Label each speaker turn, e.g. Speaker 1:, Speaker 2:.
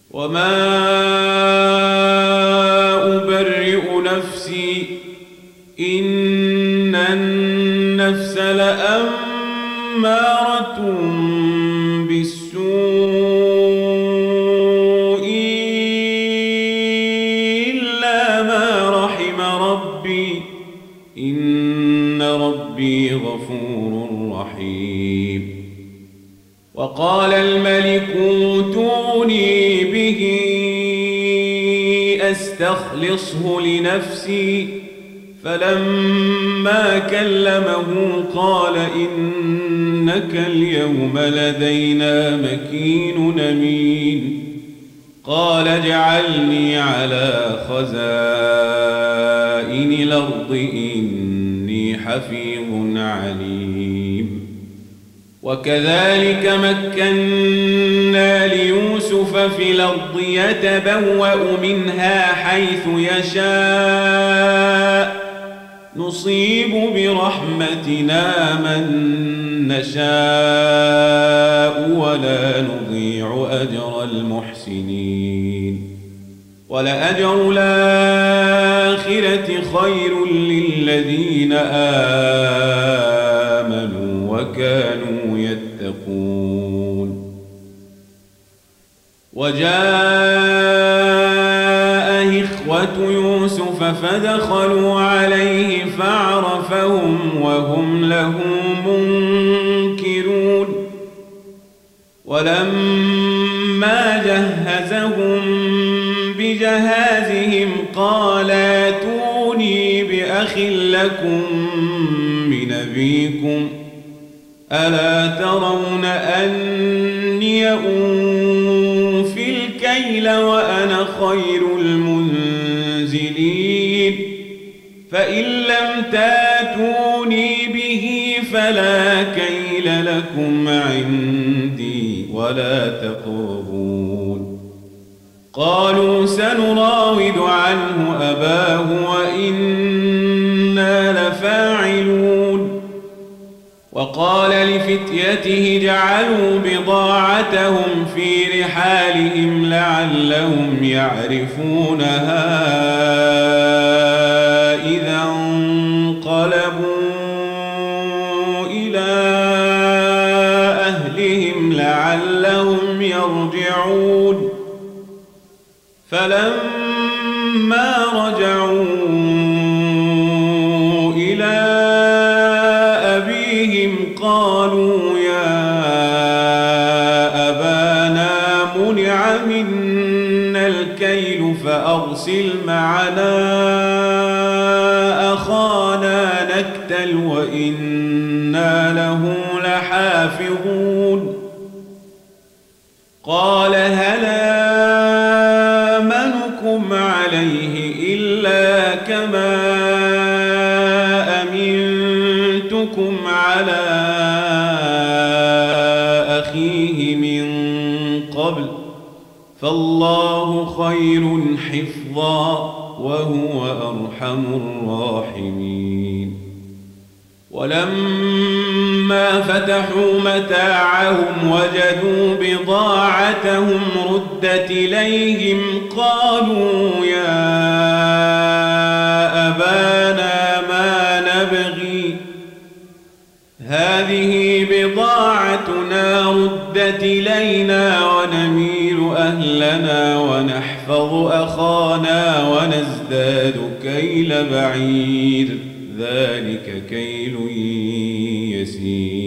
Speaker 1: وما أبرئ نفسي إن النفس لأمارة بالسوء إلا ما رحم ربي إن ربي غفور رحيم. وقال الملك اوتوني به أستخلصه لنفسي فلما كلمه قال إنك اليوم لدينا مكين أمين. قال اجعلني على خزائن الأرض إني حفيظ عليم. وكذلك مكنا ليوسف في الأرض يتبوأ منها حيث يشاء نصيب برحمتنا من نشاء ولا نضيع أجر المحسنين. ولأجر الآخرة خير للذين آمنوا وكانوا يتقون. وجاء إخوة يوسف فدخلوا عليه فعرفهم وهم له منكرون. ولما جهزهم بجهازهم قال ائتوني بأخ لكم من أبيكم ألا ترون أني أوفي الكيل وأنا خير المنزلين. فإن لم تاتوني به فلا كيل لكم عندي ولا تقربون. قالوا سنراود عنه أباه وإنا لفاعلون. وقال لفتيته جعلوا بضاعتهم في رحالهم لعلهم يعرفونها إذا انقلبوا إلى أهلهم لعلهم يرجعون. فلما رجعوا إلى أبيهم قالوا يا أبانا منع منا الكيل فأرسل معنا أخانا نكتل وإنا له لحافظون. قال هل آمنكم عليه إلا كما أمنتكم على أخيه من قبل فالله خير حفظا وهو أرحم الراحمين. ولما فتحوا متاعهم وجدوا بضاعتهم ردت إليهم قالوا يا أبانا ما نبغي هذه بضاعتنا ردت إلينا ونميل أهلنا ونحفظ أخانا ونزداد كيل بعير ذلك كيل يسير.